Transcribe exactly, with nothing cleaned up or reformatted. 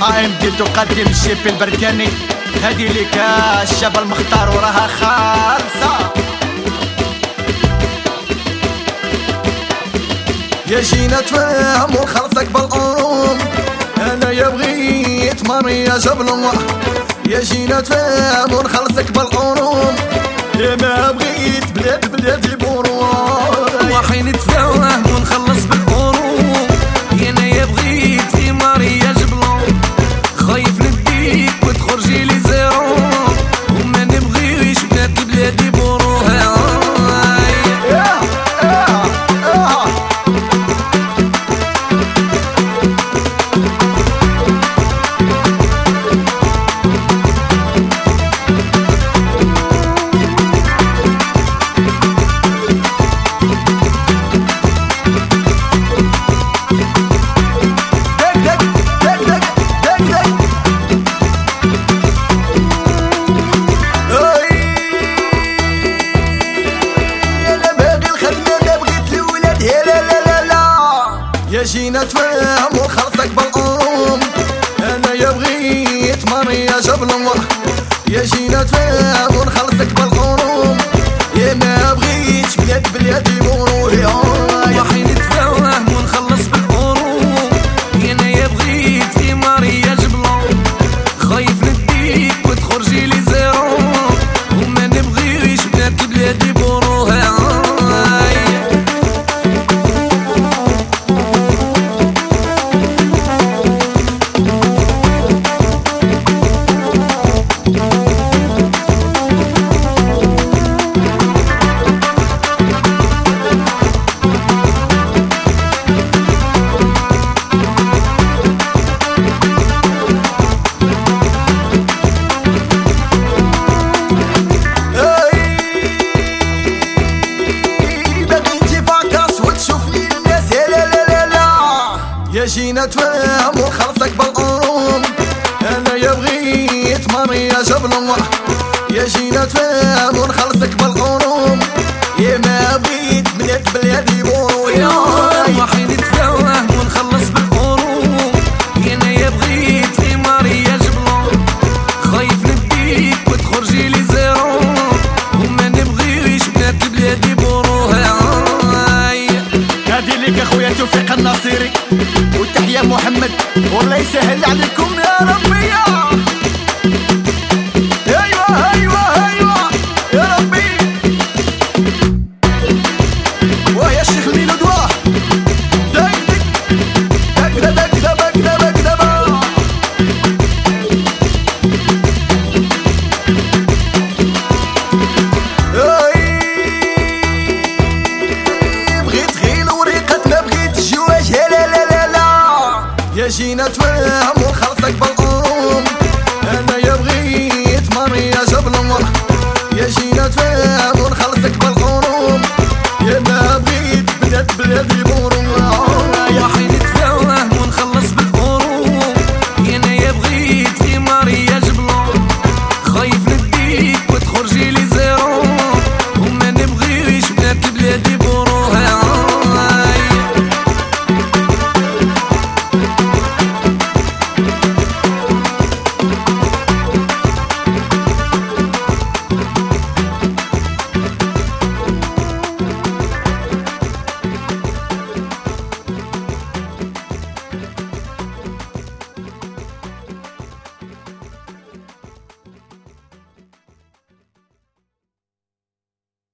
ام دي تقدم الشيب البركاني، هادي ليك الشاب المختار وراها خالصة. يا جينا تفهم ونخلصك بالأم، أنا يا بغيت ماريا جبل. يا جينا تفهم ونخلصك بالأم، يا ما بغيت بلاد بلادي بورو. وحين نتفاهم ونخلص بالأمور، أنا يا بغيت في ماريا جبل. خايف نديك وتخرجي لي زيرو، وما نبغيش بنات بلادي بورو. جينا تفهم ونخلصك بالأم، أنا يا بغيت ماريا جبل. يا جينا تفهم ونخلصك بالأم، يا ما بغيتش بلاد بلادي بورو. وحين نتفاهم ونخلص بالأمور، أنا يا بغيت في ماريا جبل. خايف نديك وتخرجي لي زيرو، وما نبغيش بنات بلادي بورو. يا جينا تفهم ونخلصك بالأم، أنا يا بغيت ماريا جبل. يا جينا تفهم ونخلصك بالأم، يا ما بغيت بلاد بلادي بورو. وحين نتفاهم ونخلص بالأمور، أنا يا بغيت في ماريا جبل. خايف نديك وتخرجي لي زيرو، وما نبغيش بنات بلادي بورو. هادي ليك اخويا توفيق الناصري، وتحيا محمد، والله يسهل عليكم يا ربي. ايوه ايوه ايوه يا ربي. ويا الشيخ الميلود واه داك داك داك داك داك داك داك يا جينا تفهم ونخلصك بالأم، أنا يا بغيت ماريا جبل. يا جينا تفهم ونخلصك بالأم، يا ما بغيت بلاد بلادي بورو.